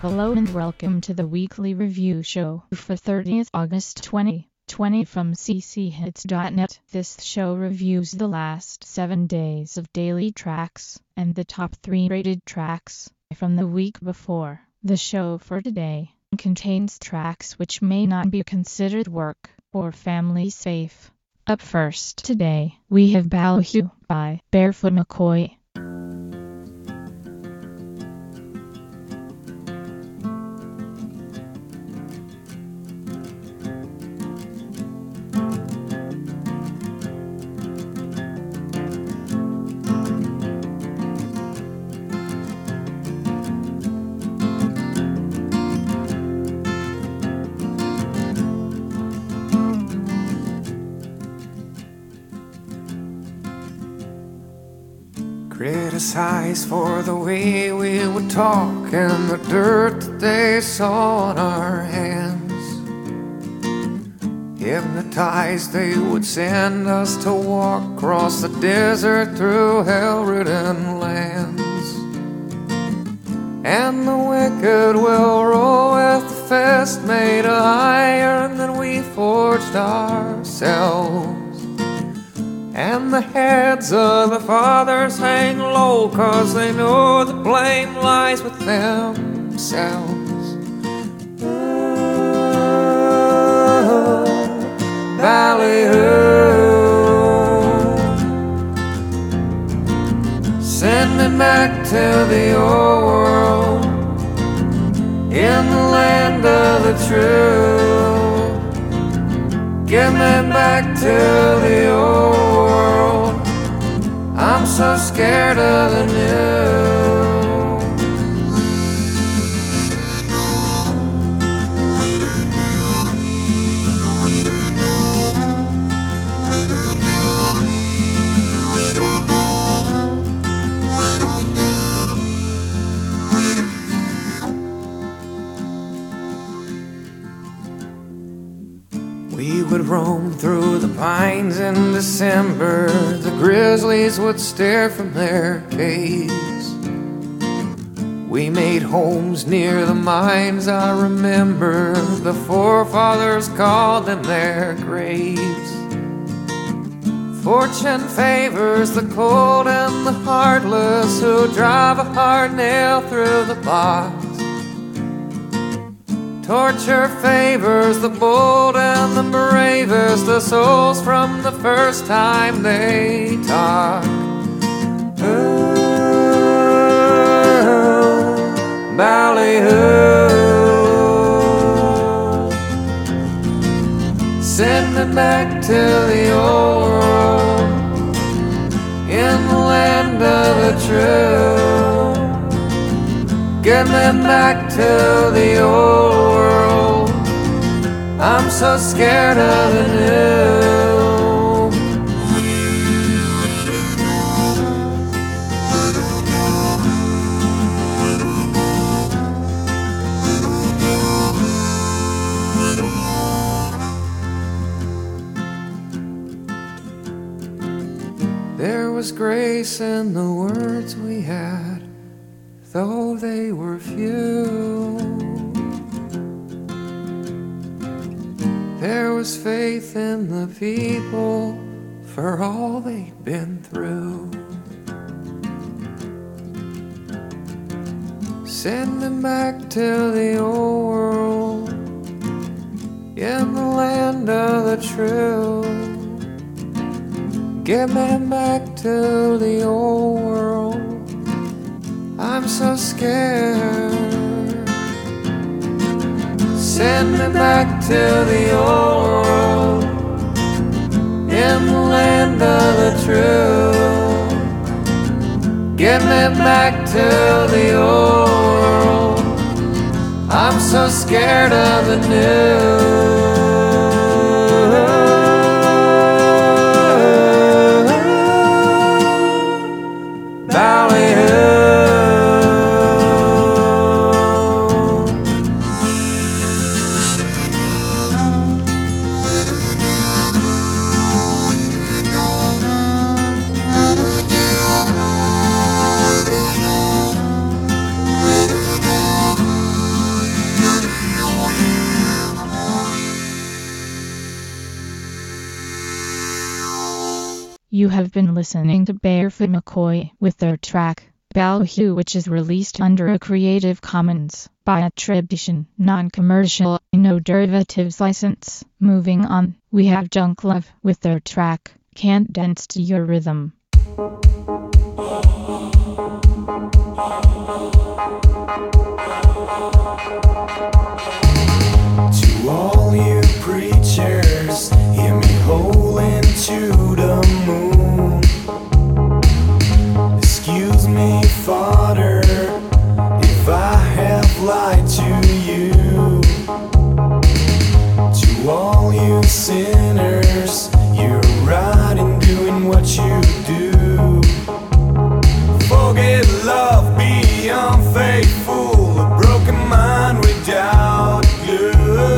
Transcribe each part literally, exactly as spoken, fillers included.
Hello and welcome to the weekly review show for thirtieth August twenty twenty from c c hits dot net. This show reviews the last seven days of daily tracks and the top three rated tracks from the week before. The show for today contains tracks which may not be considered work or family safe. Up first today, we have Ballyhoo by Barefoot McCoy. Criticized for the way we would talk and the dirt that they saw on our hands. Hypnotized, they would send us to walk across the desert through hell-ridden lands. And the wicked will roll with the fist made of iron that we forged ourselves. And the heads of the fathers hang low, 'cause they know the blame lies with themselves. Oh, Ballyhoo, send me back to the old world, in the land of the true. Get me back to the old world, I'm so scared of the new. We would roam through the pines in December. The grizzlies would stare from their caves. We made homes near the mines, I remember. The forefathers called them their graves. Fortune favors the cold and the heartless, who drive a hard nail through the box. Torture favors the bold and the bravest, the souls from the first time they talk. Ooh, Ballyhoo, send me back to the old world, in the land of the true. Get me back to the old world, I'm so scared of the new. There was grace in the words we had, though they were few. There was faith in the people for all they'd been through. Send them back to the old world, in the land of the true. Get me back to the old world, I'm so scared. Send me back to the old world, in the land of the true. Get me back to the old world, I'm so scared of the new. You have been listening to Barefoot McCoy with their track, Ballyhoo, which is released under a Creative Commons by attribution, non-commercial, no derivatives license. Moving on, we have Junk Love with their track, Can't Dance to Your Rhythm. To all you preachers, hear me holding to the moon. Excuse me, Father, if I have lied to you. To all you sinners, you're right in doing what you do. Forget love, be unfaithful, a broken mind without glue.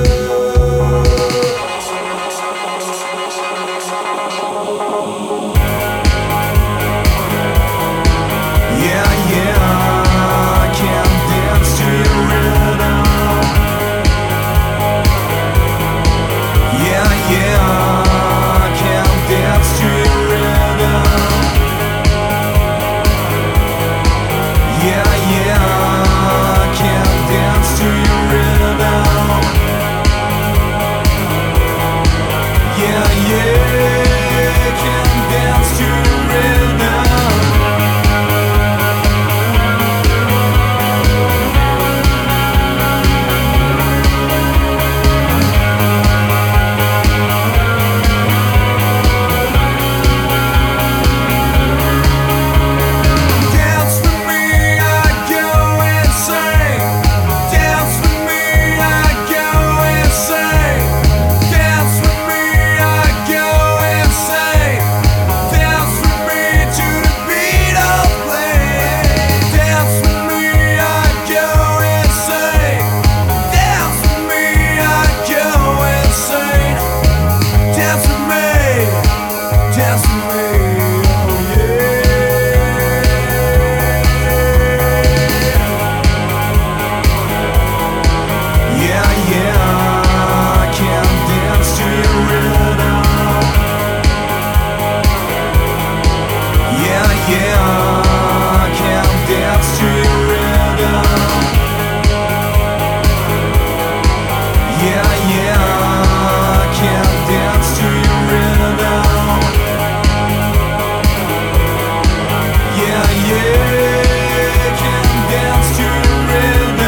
Yeah, yeah, I can't dance to your rhythm. Yeah, yeah, I can't dance to your rhythm. Yeah, yeah, I can't dance to your rhythm. Yeah, yeah, can't dance to your rhythm. Dance with me, I go insane. Dance with me, I go insane. Dance with me, I go insane. Dance with me to the beat of play. Dance with me, I go insane. Dance with me, I go insane. Dance with me, dance with me, oh yeah. Yeah, yeah, I can't dance to your rhythm. Yeah, yeah, I can't dance to your rhythm. Yeah, yeah, I can't dance to your rhythm. Yeah, yeah, can't dance to your rhythm.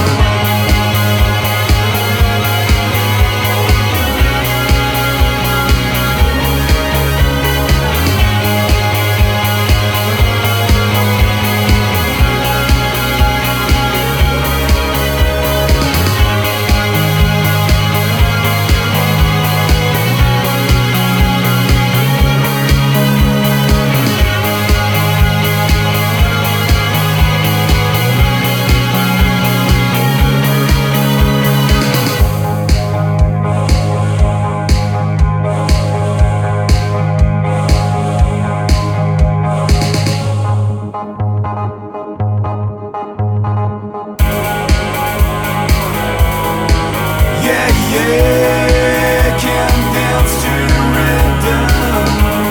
Yeah, yeah, can't dance to your rhythm.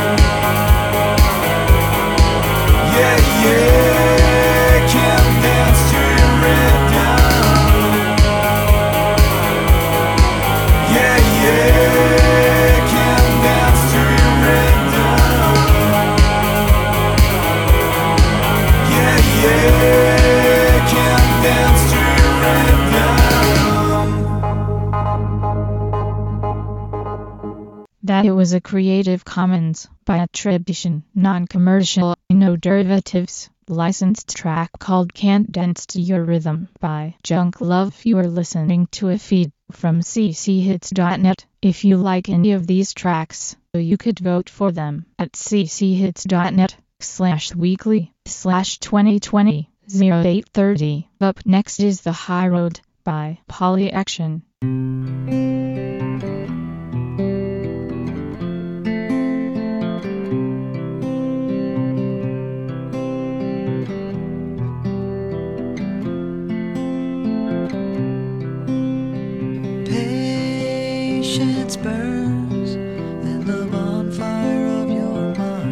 Yeah, yeah, can't dance to your rhythm. Yeah, yeah, can't dance to your rhythm. Yeah, yeah, can't dance to your rhythm. That it was a Creative Commons by attribution, non-commercial, no derivatives, licensed track called Can't Dance to Your Rhythm by Junk Love. You are listening to a feed from c c hits dot net. If you like any of these tracks, you could vote for them at c c hits dot net slash weekly slash twenty twenty oh eight thirty. Up next is The High Road by Polyaction. Patience burns in the bonfire of your mind.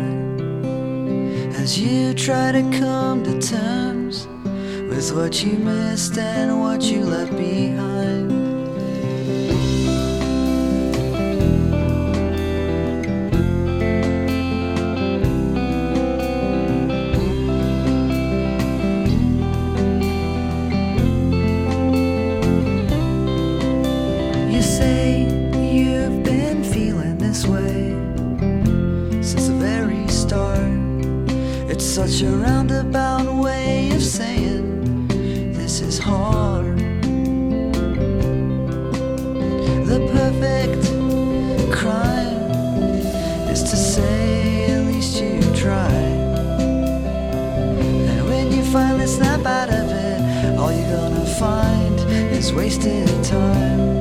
as you try to come to terms with what you missed and what you left behind. You say you've been feeling this way since the very start. It's such a roundabout way of saying this is hard. The perfect crime is to say at least you tried. And when you finally snap out of it, all you're gonna find is wasted time.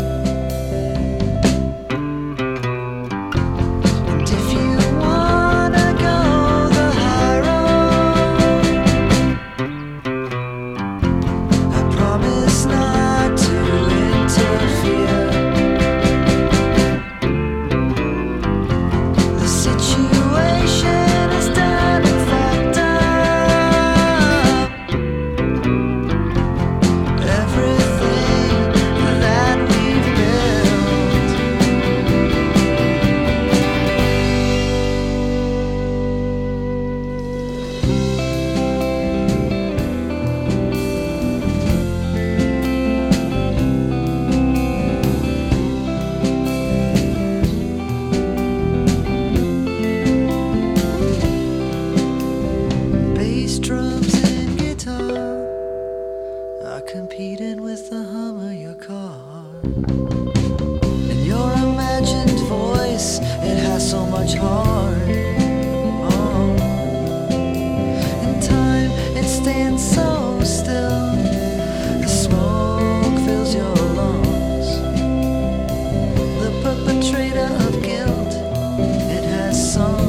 Competing with the hum of your car, and your imagined voice, it has so much heart. Oh. In time, it stands so still. The smoke fills your lungs. The perpetrator of guilt, it has sung.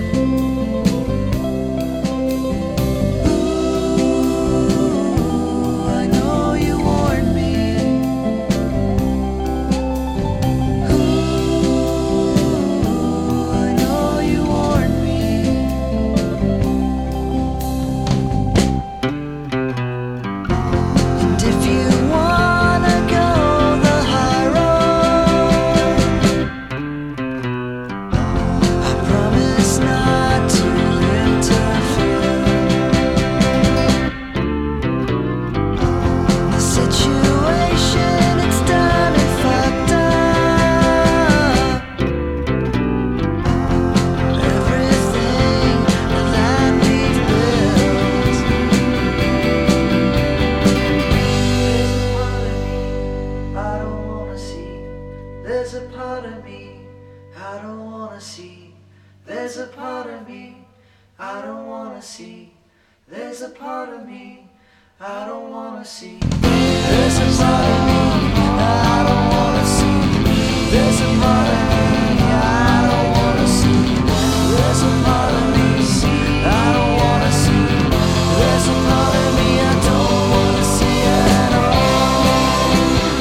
There's a part of me I don't wanna see. There's a part of me I don't wanna see. There's a part of me I don't wanna see. There's a part of me I don't wanna see. There's a part of me I don't wanna see. There's a part of me I don't wanna see. There's a part of me I don't wanna see at all.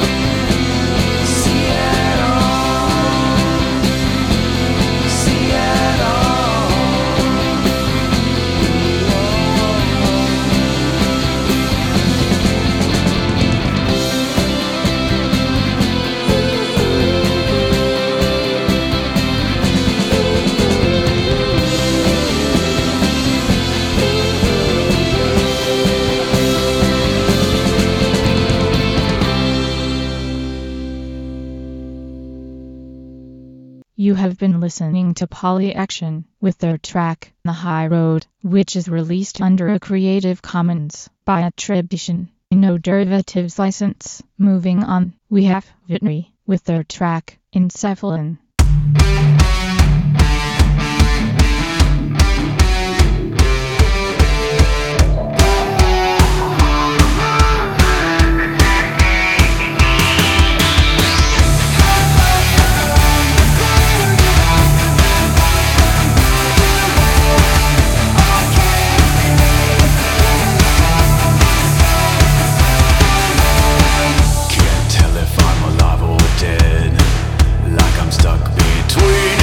See at all. See at all. You have been listening to Polyaction with their track, The High Road, which is released under a Creative Commons by attribution, no derivatives license. Moving on, we have Vitry with their track, Encephalon. Stuck between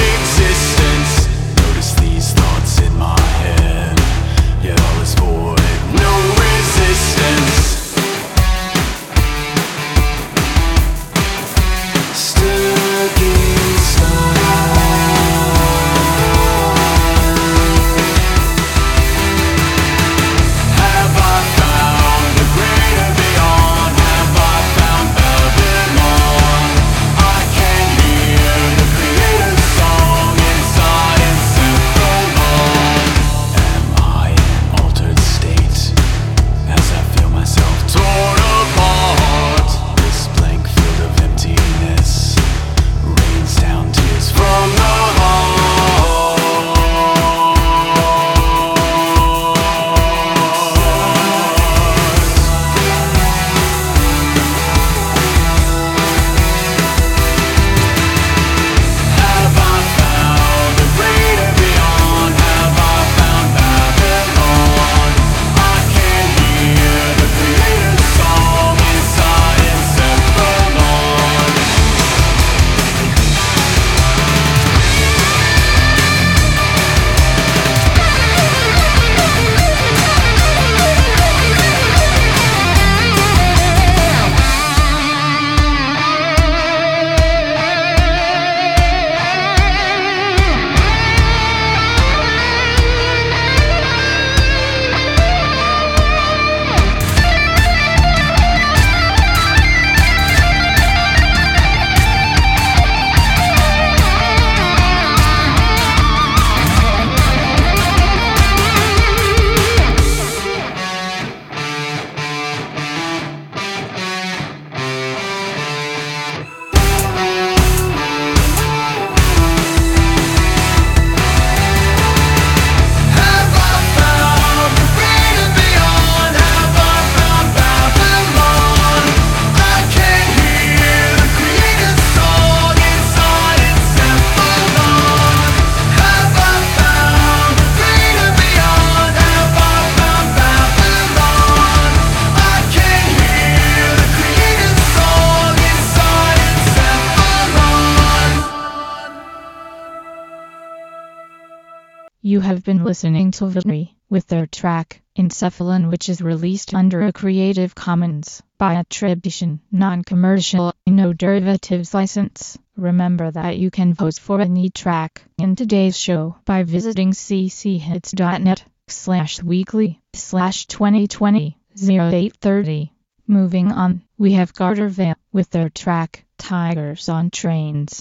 You have been listening to Vitry with their track Encephalon, which is released under a Creative Commons by attribution, non-commercial, no derivatives license. Remember that you can vote for any track in today's show by visiting cchits.net slash weekly slash 2020 0830. Moving on, we have Gartervale with their track Tigers on Trains.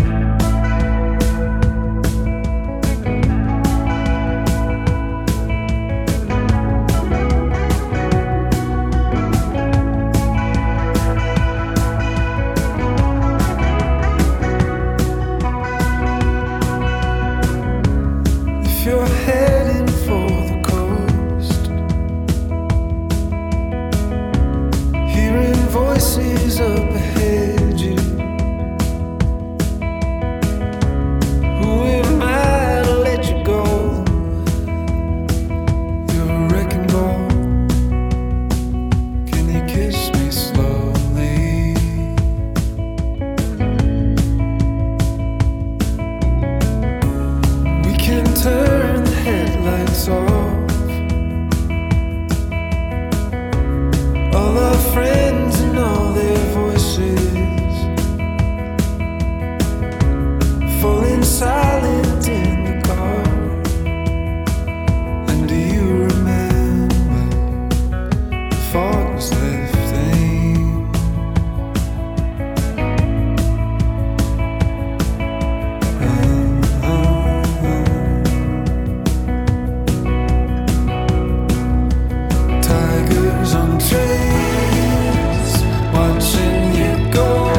You're heading for the coast, hearing voices up ahead you. Who am I to let you go? You're a wrecking ball. Can you kiss me slowly? We can turn the headlights off. All our friends and all their voices falling silent in the car. And do you remember the fog was lifting? Tigers on trains, watching you go,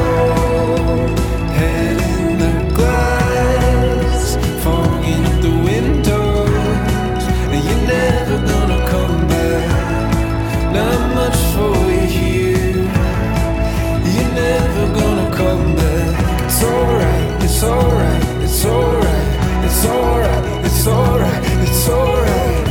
head in the glass, fogging up the windows, and you're never gonna come back. Not much for you here. You're never gonna come back. It's alright, it's alright, it's alright, it's alright, it's alright, it's alright.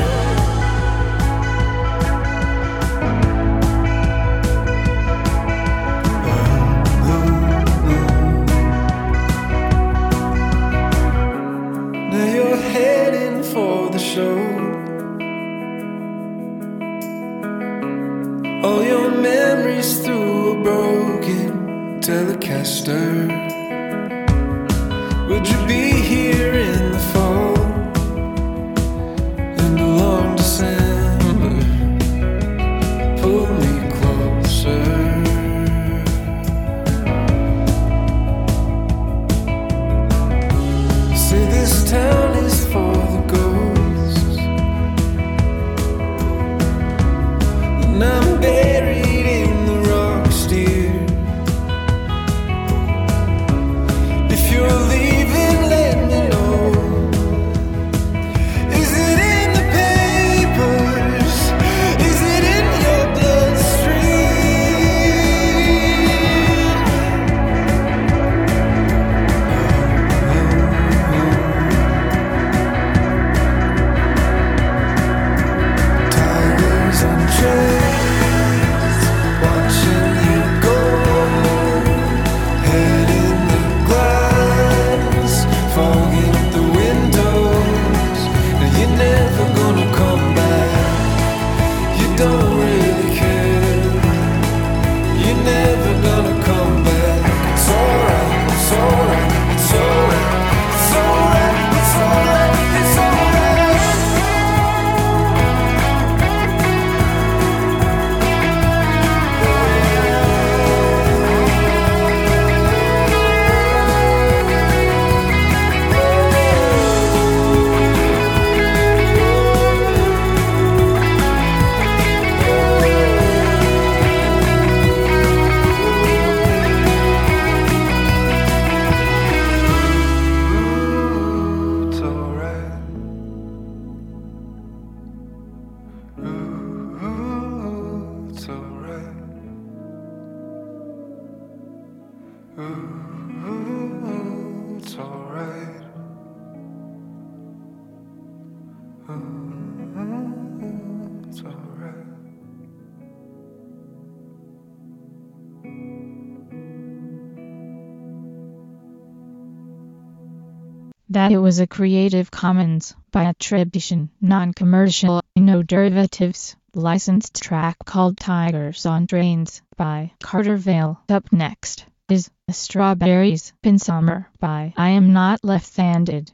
Now you're heading for the show. All your memories through a broken Telecaster. Would you be here in the fall, in the long December? Pull me closer. Say this town is for the ghosts, and I'm buried in the rocks, dear. If you're leaving, let me know. Is it in the papers? Is it in your bloodstream? Tigers on trains, watching you go, head in the glass, fogging up the windows. Now you're never gonna come back. You don't really care. You're never gonna come back. It's alright, it's alright, it's alright, it's alright, it's alright, it's alright. Ooh, it's alright. Ooh, it's alright. Ooh, it's alright. Ooh, it's alright. that it was a Creative Commons by attribution, non-commercial, no derivatives, licensed track called Tigers on Trains by Carter Vale. Up next is Strawberries in Summer by I Am Not Left-Handed.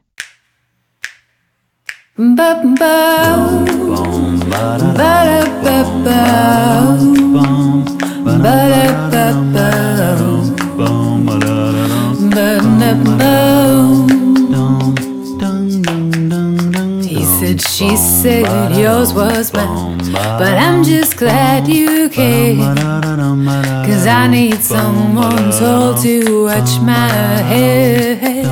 He said, she said, yours was mine, but I'm just glad you came, 'cause I need someone tall to watch my head.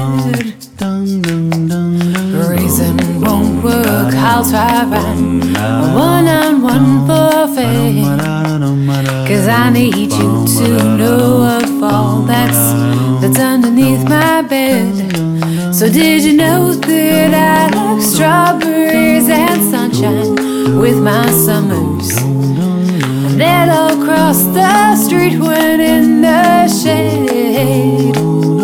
Reason won't work, I'll try right, a one-on-one forfeit, 'cause I need you to know of all that's, that's underneath my bed. So did you know that I like strawberries and sunshine with my summers? And then I'll cross the street when in the shade.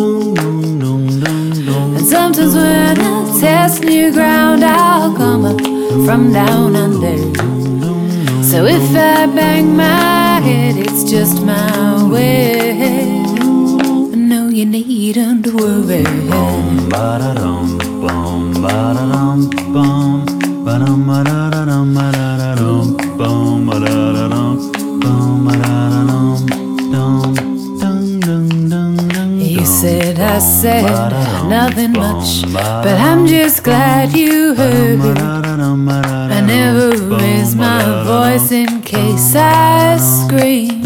And sometimes when I test new ground, I'll come up from down under. So if I bang my head, it's just my way. No, you needn't worry. Ba-da-dum, bum, ba-da-dum, bum, ba-dum, ba-da-dum, ba-da-dum, bum, ba-da-dum, bum, ba-da-dum, dum, dum, dum, dum, dum. You said I said nothing much, but I'm just glad you heard it. I never raise my voice in case I scream,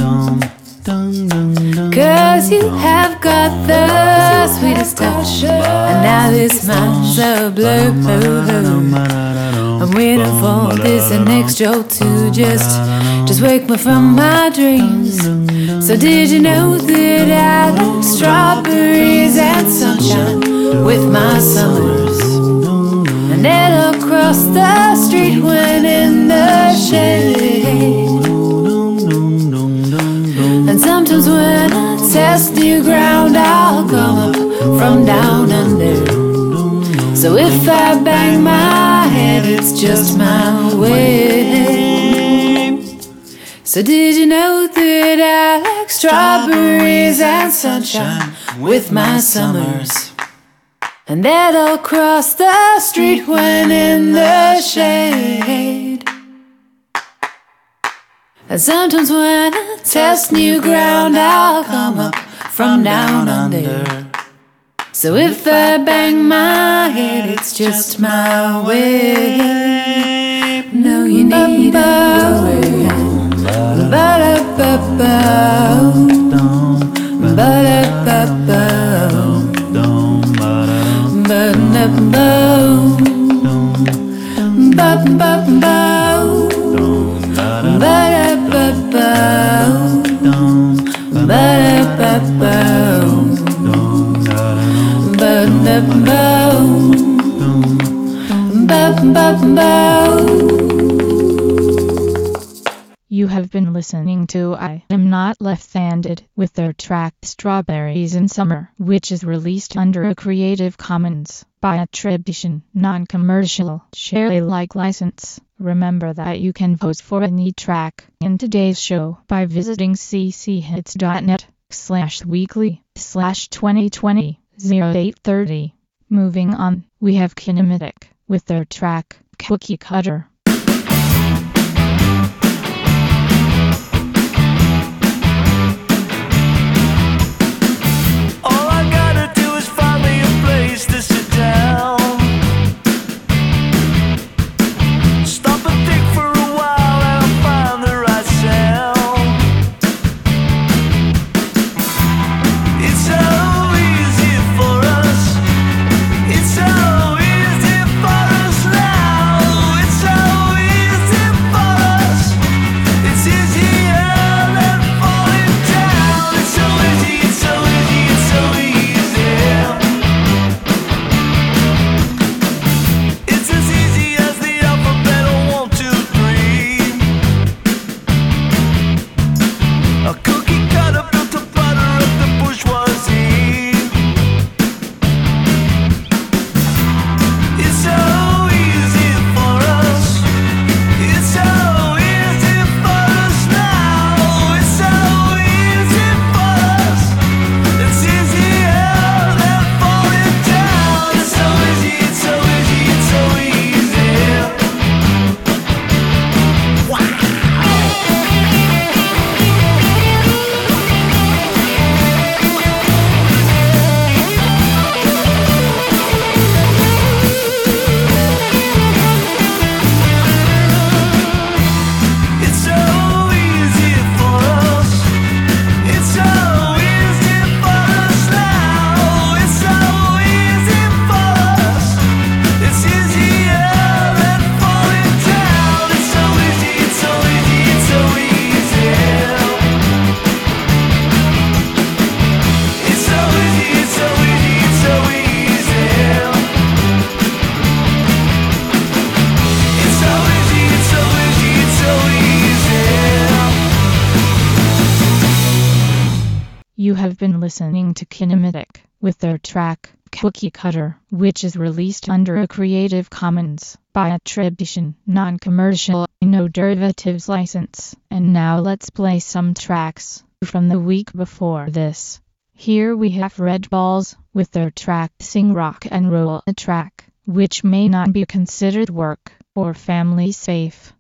'cause you have got the sweetest touch, and now this mind's a blur. I'm waiting for this next joke to just, just wake me from my dreams. So did you know that I like strawberries and sunshine with my summers? And then across the street when in the shade. And sometimes when I test new ground, I'll come up from down under. So if I bang my head, it's just my way. So did you know that I like strawberries and sunshine with my summers? And that I'll cross the street when in the shade. And sometimes when I test new ground, I'll come up from down under. So if I bang my head, it's just my way. No, you need a way. Ba-da-ba-ba, ba-da-ba-ba, ba-da-ba, ba-ba-ba, ba-da-ba-ba, ba-da-ba-ba, You have been listening to I Am Not Left-Handed with their track Strawberries in Summer, which is released under a Creative Commons by attribution, non-commercial, share Alike license. Remember that you can vote for any track in today's show by visiting cchits.net slash weekly slash 2020 0830. Moving on, we have Kinematic with their track Cookie Cutter. All I gotta do is find me a place to sit down. Stop and think for a while and I'll find the right sound. It's so easy for us. It's so easy for us now. It's so easy for us. It's easier than falling down. It's so easy, it's so easy, it's so easy. have been listening to Kinematic with their track Cookie Cutter, which is released under a Creative Commons by attribution, non-commercial, no derivatives license. And now let's play some tracks from the week before this. Here we have Red Balls with their track Sing Rock and Roll, a track which may not be considered work or family safe.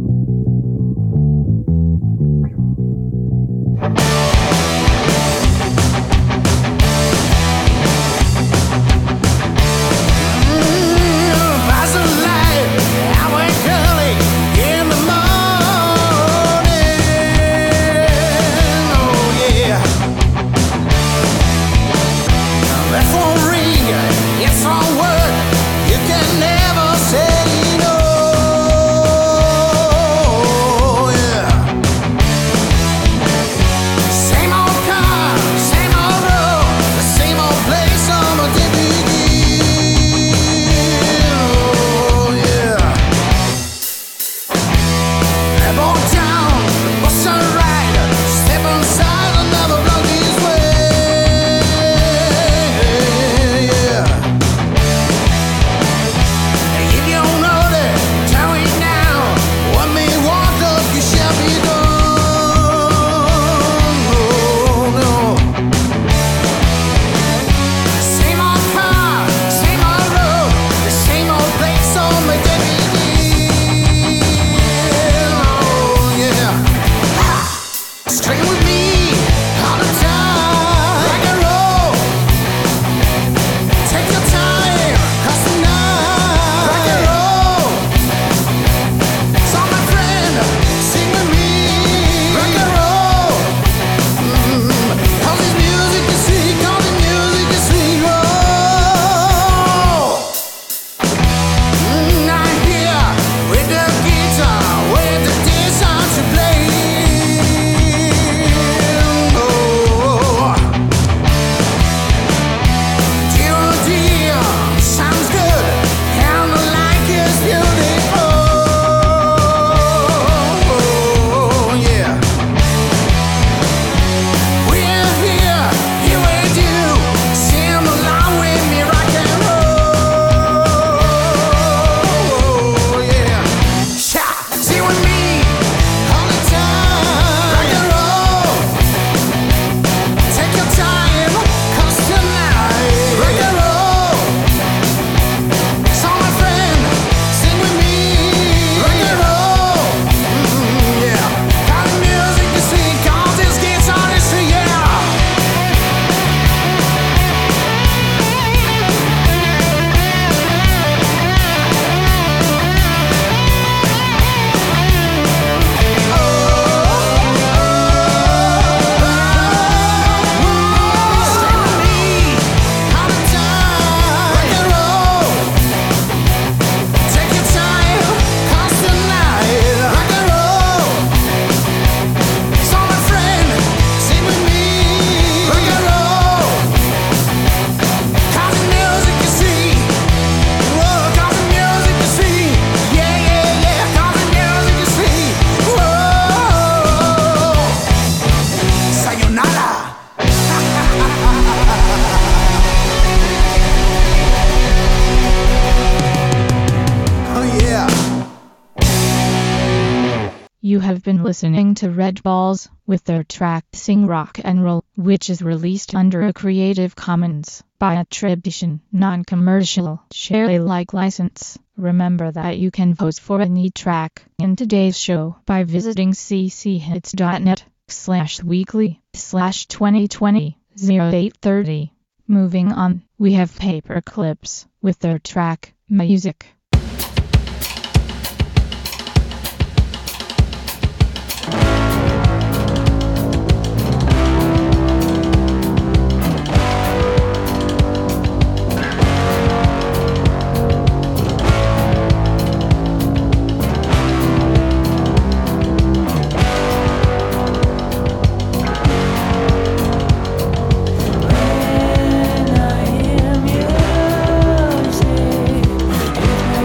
You have been listening to Red Balls with their track Sing Rock and Roll, which is released under a Creative Commons by attribution, non-commercial, share Alike license. Remember that you can vote for any track in today's show by visiting cchits.net slash weekly slash 2020 0830. Moving on, we have Paper Clips with their track Music. When I hear music,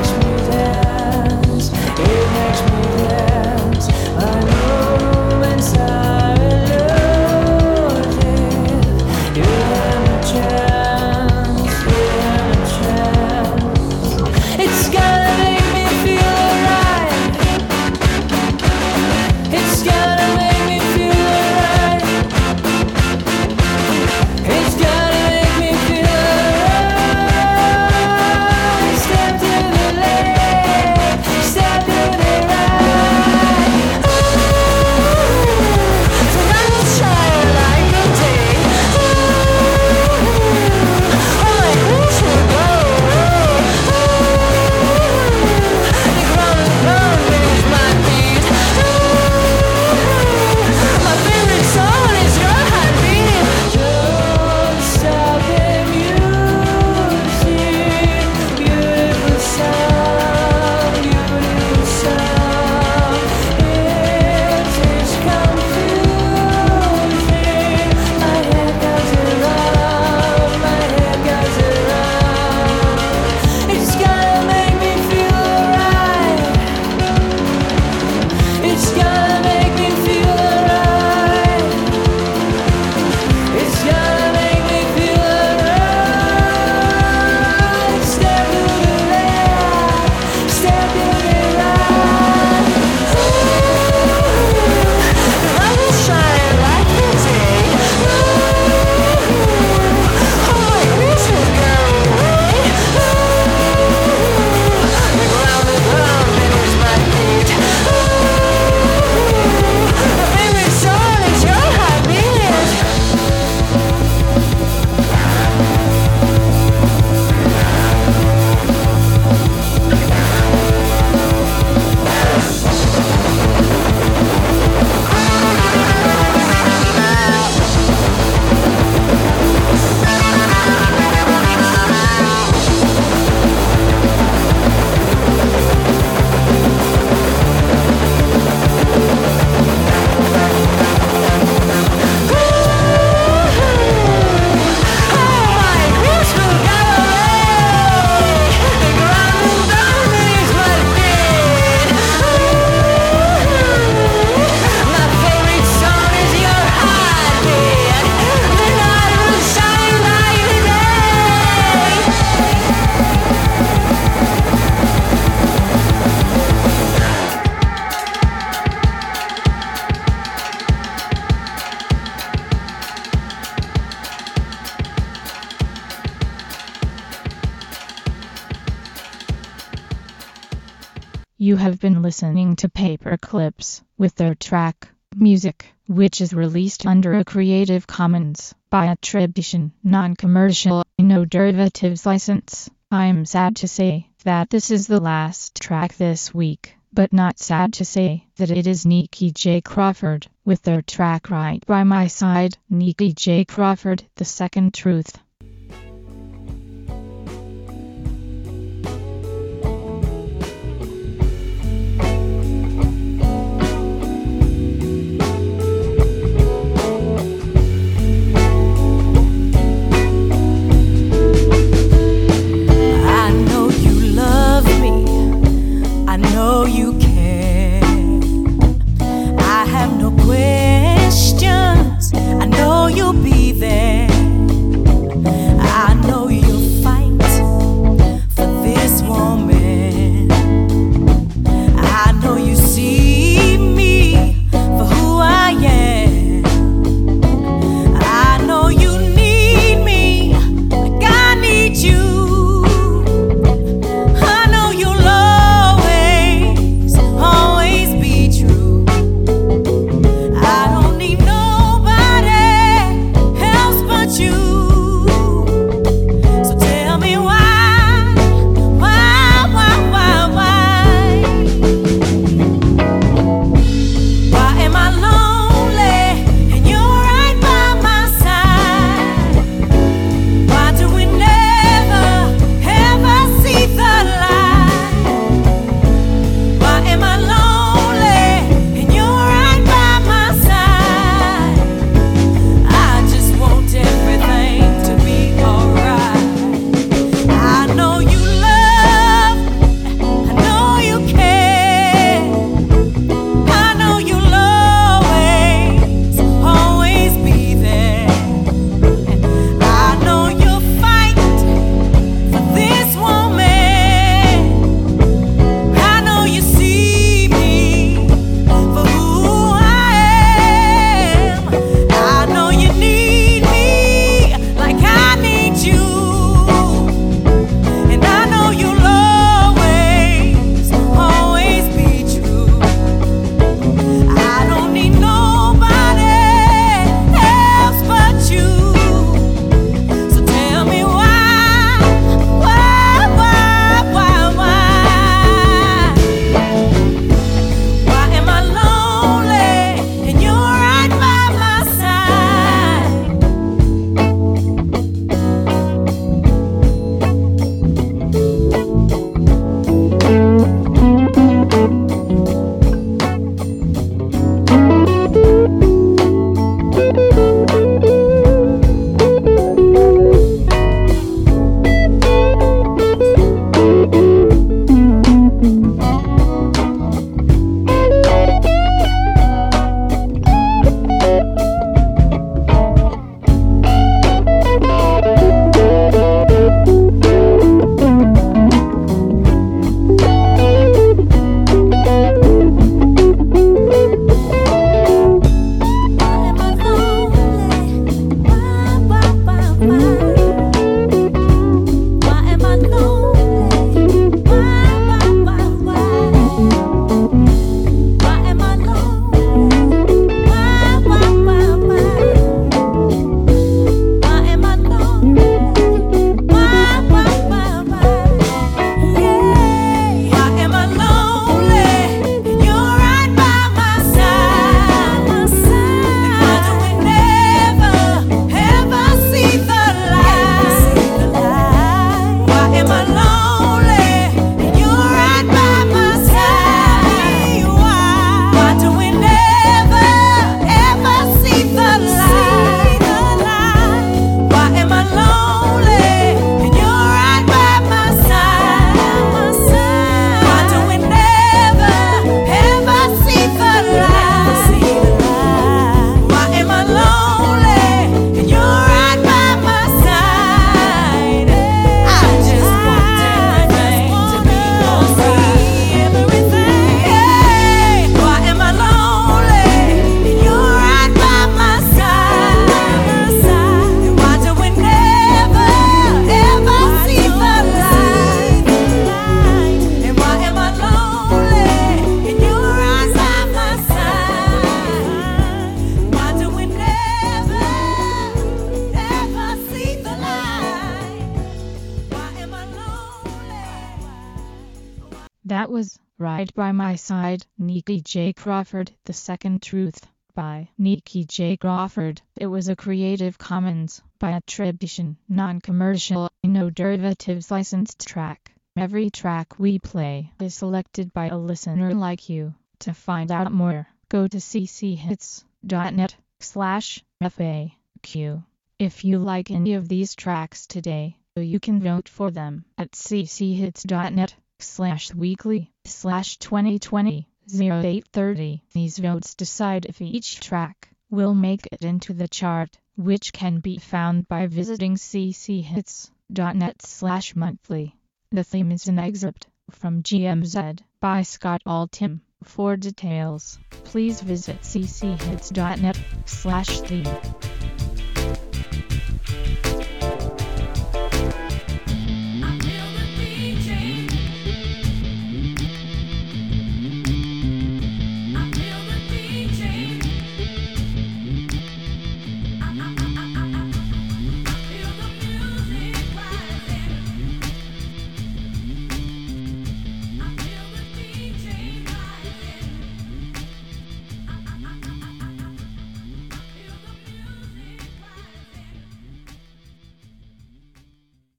You have been listening to Paperclips with their track, Music, which is released under a Creative Commons by attribution, non-commercial, no derivatives license. I'm sad to say that this is the last track this week, but not sad to say that it is Nikki J. Crawford with their track Right by My Side. Nikki J. Crawford, The Second Truth. Always Ride by My Side, Nikki J. Crawford. The Second Truth, by Nikki J. Crawford. It was a Creative Commons by attribution, non-commercial, no derivatives licensed track. Every track we play is selected by a listener like you. To find out more, go to cchits.net slash FAQ. If you like any of these tracks today, you can vote for them at cchits.net slash weekly slash 2020 0830. These votes decide if each track will make it into the chart, which can be found by visiting cchits.net slash monthly. The theme is an excerpt from G M Z by Scott Altham. For details, please visit cchits.net slash theme.